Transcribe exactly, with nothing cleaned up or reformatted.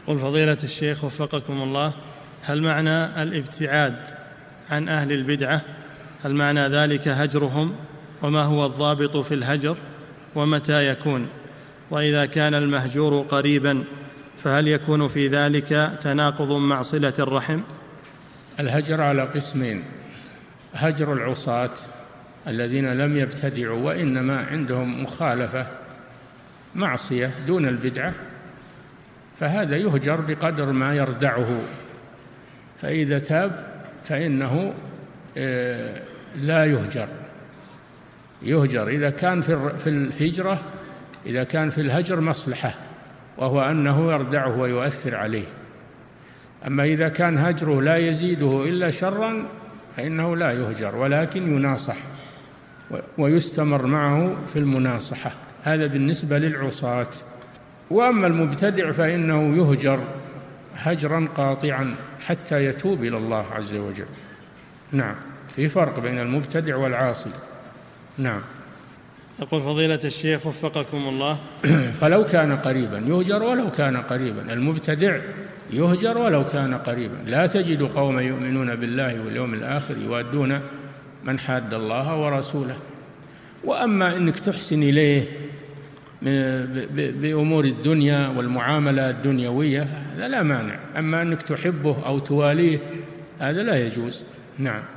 يقول فضيلة الشيخ وفقكم الله، هل معنى الابتعاد عن أهل البدعة هل معنى ذلك هجرهم؟ وما هو الضابط في الهجر؟ ومتى يكون؟ وإذا كان المهجور قريبا فهل يكون في ذلك تناقض مع صلة الرحم؟ الهجر على قسمين: هجر العصاة الذين لم يبتدعوا وإنما عندهم مخالفة معصية دون البدعة، فهذا يهجر بقدر ما يردعه، فإذا تاب فإنه لا يهجر يهجر إذا كان في الهجرة إذا كان في الهجر مصلحة، وهو أنه يردعه ويؤثر عليه. أما إذا كان هجره لا يزيده إلا شرا فإنه لا يهجر، ولكن يناصح ويستمر معه في المناصحة. هذا بالنسبة للعصاة. وأما المبتدع فإنه يهجر هجرا قاطعا حتى يتوب إلى الله عز وجل. نعم، في فرق بين المبتدع والعاصي. نعم. يقول فضيلة الشيخ وفقكم الله فلو كان قريبا يهجر ولو كان قريبا، المبتدع يهجر ولو كان قريبا. لا تجد قوما يؤمنون بالله واليوم الآخر يوادون من حاد الله ورسوله. وأما أنك تحسن إليه بأمور الدنيا والمعاملة الدنيوية هذا لا مانع، أما أنك تحبه أو تواليه هذا لا يجوز. نعم.